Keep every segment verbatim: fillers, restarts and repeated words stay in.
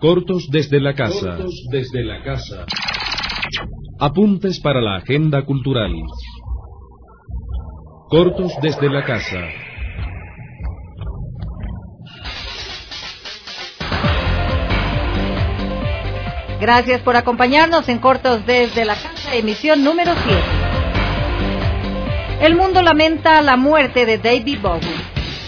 Cortos desde la casa. Cortos desde la casa. Apuntes para la agenda cultural. Cortos desde la casa. Gracias por acompañarnos en Cortos desde la casa, emisión número siete. El mundo lamenta la muerte de David Bowie.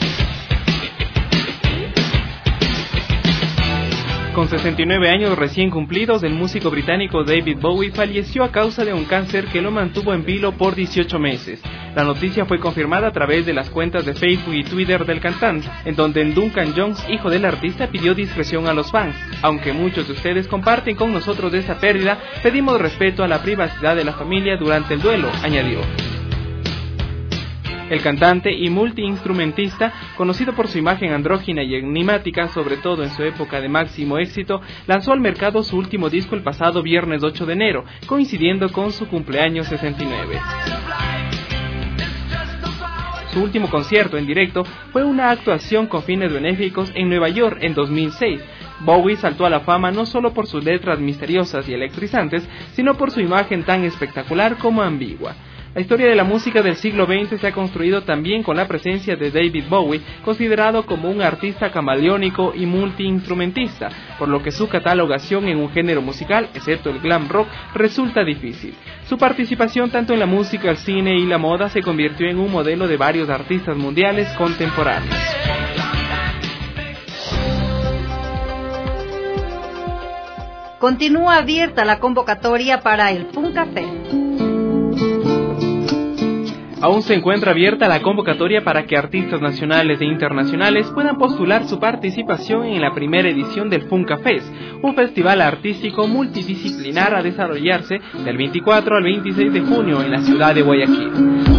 Con sesenta y nueve años recién cumplidos, el músico británico David Bowie falleció a causa de un cáncer que lo mantuvo en vilo por dieciocho meses. La noticia fue confirmada a través de las cuentas de Facebook y Twitter del cantante, en donde Duncan Jones, hijo del artista, pidió discreción a los fans. Aunque muchos de ustedes comparten con nosotros esta pérdida, pedimos respeto a la privacidad de la familia durante el duelo, añadió. El cantante y multiinstrumentista, conocido por su imagen andrógina y enigmática, sobre todo en su época de máximo éxito, lanzó al mercado su último disco el pasado viernes ocho de enero, coincidiendo con su cumpleaños sesenta y nueve. Su último concierto en directo fue una actuación con fines benéficos en Nueva York en dos mil seis. Bowie saltó a la fama no solo por sus letras misteriosas y electrizantes, sino por su imagen tan espectacular como ambigua. La historia de la música del siglo veinte se ha construido también con la presencia de David Bowie, considerado como un artista camaleónico y multiinstrumentista, por lo que su catalogación en un género musical, excepto el glam rock, resulta difícil. Su participación tanto en la música, el cine y la moda se convirtió en un modelo de varios artistas mundiales contemporáneos. Continúa abierta la convocatoria para el Funka Fest. Aún se encuentra abierta la convocatoria para que artistas nacionales e internacionales puedan postular su participación en la primera edición del Funka Fest, un festival artístico multidisciplinar a desarrollarse del veinticuatro al veintiséis de junio en la ciudad de Guayaquil.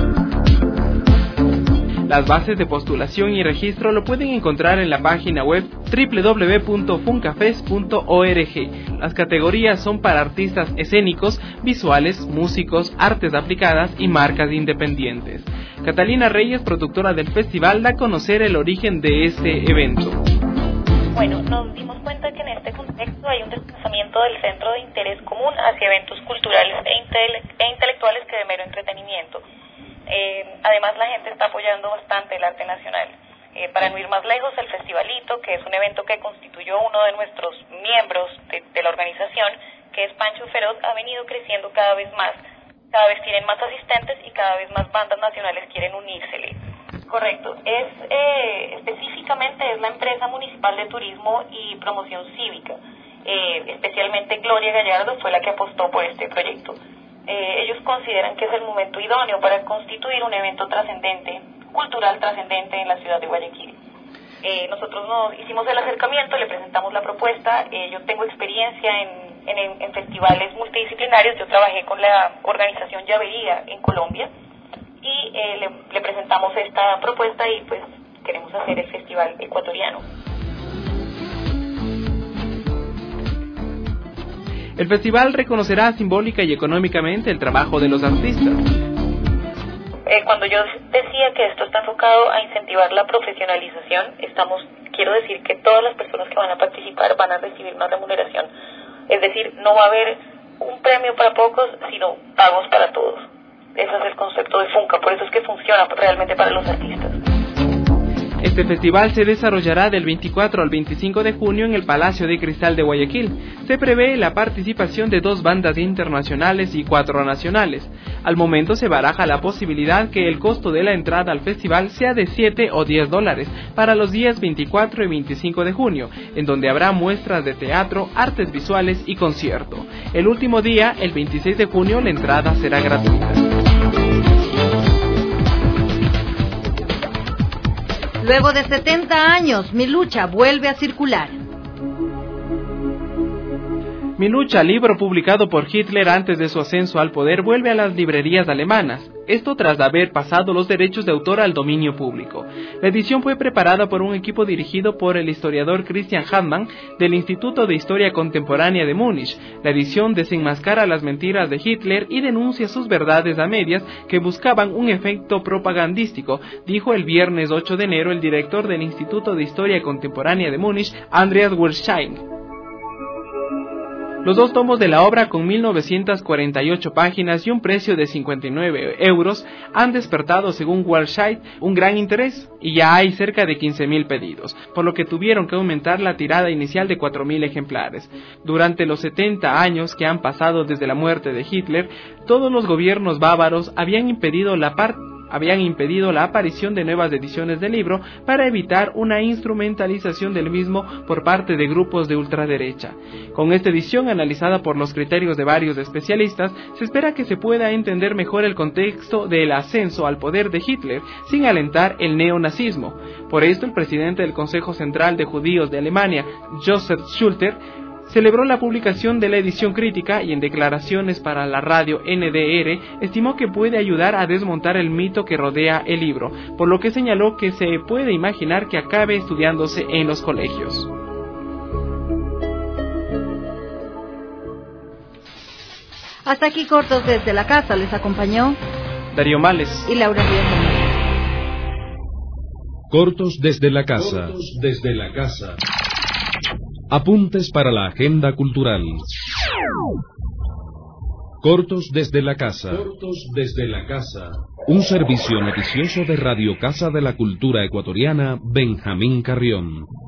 Las bases de postulación y registro lo pueden encontrar en la página web doble u doble u doble u punto funkafest punto org. Las categorías son para artistas escénicos, visuales, músicos, artes aplicadas y marcas independientes. Catalina Reyes, productora del festival, da a conocer el origen de este evento. Bueno, nos dimos cuenta que en este contexto hay un desplazamiento del centro de interés común hacia eventos culturales e, intele- e intelectuales que de mero entretenimiento. Eh, además la gente está apoyando bastante el arte nacional. Eh, para no ir más lejos, el Festivalito, que es un evento que constituyó uno de nuestros miembros de, de la organización, que es Pancho Feroz, ha venido creciendo cada vez más. Cada vez tienen más asistentes y cada vez más bandas nacionales quieren unírsele. Correcto. Es eh, específicamente es la empresa municipal de turismo y promoción cívica. Eh, especialmente Gloria Gallardo fue la que apostó por este proyecto. Eh, ellos consideran que es el momento idóneo para constituir un evento trascendente, cultural trascendente en la ciudad de Guayaquil. Eh, nosotros nos hicimos el acercamiento, le presentamos la propuesta. Eh, yo tengo experiencia en, en, en festivales multidisciplinarios. Yo trabajé con la organización Llavería en Colombia y eh, le, le presentamos esta propuesta y pues queremos hacer el festival ecuatoriano. El festival reconocerá simbólica y económicamente el trabajo de los artistas. Eh, cuando yo decía que esto está enfocado a incentivar la profesionalización, estamos, quiero decir que todas las personas que van a participar van a recibir una remuneración. Es decir, no va a haber un premio para pocos, sino pagos para todos. Ese es el concepto de Funka, por eso es que funciona realmente para los artistas. Este festival se desarrollará del veinticuatro al veinticinco de junio en el Palacio de Cristal de Guayaquil. Se prevé la participación de dos bandas internacionales y cuatro nacionales. Al momento se baraja la posibilidad que el costo de la entrada al festival sea de siete o diez dólares para los días veinticuatro y veinticinco de junio, en donde habrá muestras de teatro, artes visuales y concierto. El último día, el veintiséis de junio, la entrada será gratuita. Luego de setenta años, Mi Lucha vuelve a circular. Mi Lucha, libro publicado por Hitler antes de su ascenso al poder, vuelve a las librerías alemanas. Esto tras haber pasado los derechos de autor al dominio público. La edición fue preparada por un equipo dirigido por el historiador Christian Hartmann del Instituto de Historia Contemporánea de Múnich. La edición desenmascara las mentiras de Hitler y denuncia sus verdades a medias que buscaban un efecto propagandístico, dijo el viernes ocho de enero el director del Instituto de Historia Contemporánea de Múnich, Andreas Werschein. Los dos tomos de la obra, con mil novecientas cuarenta y ocho páginas y un precio de cincuenta y nueve euros, han despertado, según Walshite, un gran interés, y ya hay cerca de quince mil pedidos, por lo que tuvieron que aumentar la tirada inicial de cuatro mil ejemplares. Durante los setenta años que han pasado desde la muerte de Hitler, todos los gobiernos bávaros habían impedido la parte habían impedido la aparición de nuevas ediciones del libro para evitar una instrumentalización del mismo por parte de grupos de ultraderecha. Con esta edición, analizada por los criterios de varios especialistas, se espera que se pueda entender mejor el contexto del ascenso al poder de Hitler sin alentar el neonazismo. Por esto, el presidente del Consejo Central de Judíos de Alemania, Joseph Schulter, celebró la publicación de la edición crítica y en declaraciones para la radio N D R estimó que puede ayudar a desmontar el mito que rodea el libro, por lo que señaló que se puede imaginar que acabe estudiándose en los colegios. Hasta aquí Cortos desde la Casa, les acompañó Darío Males y Laura Díaz. Cortos desde la Casa. Cortos desde la Casa. Apuntes para la agenda cultural. Cortos desde la Casa. Cortos desde la Casa. Un servicio noticioso de Radio Casa de la Cultura Ecuatoriana, Benjamín Carrión.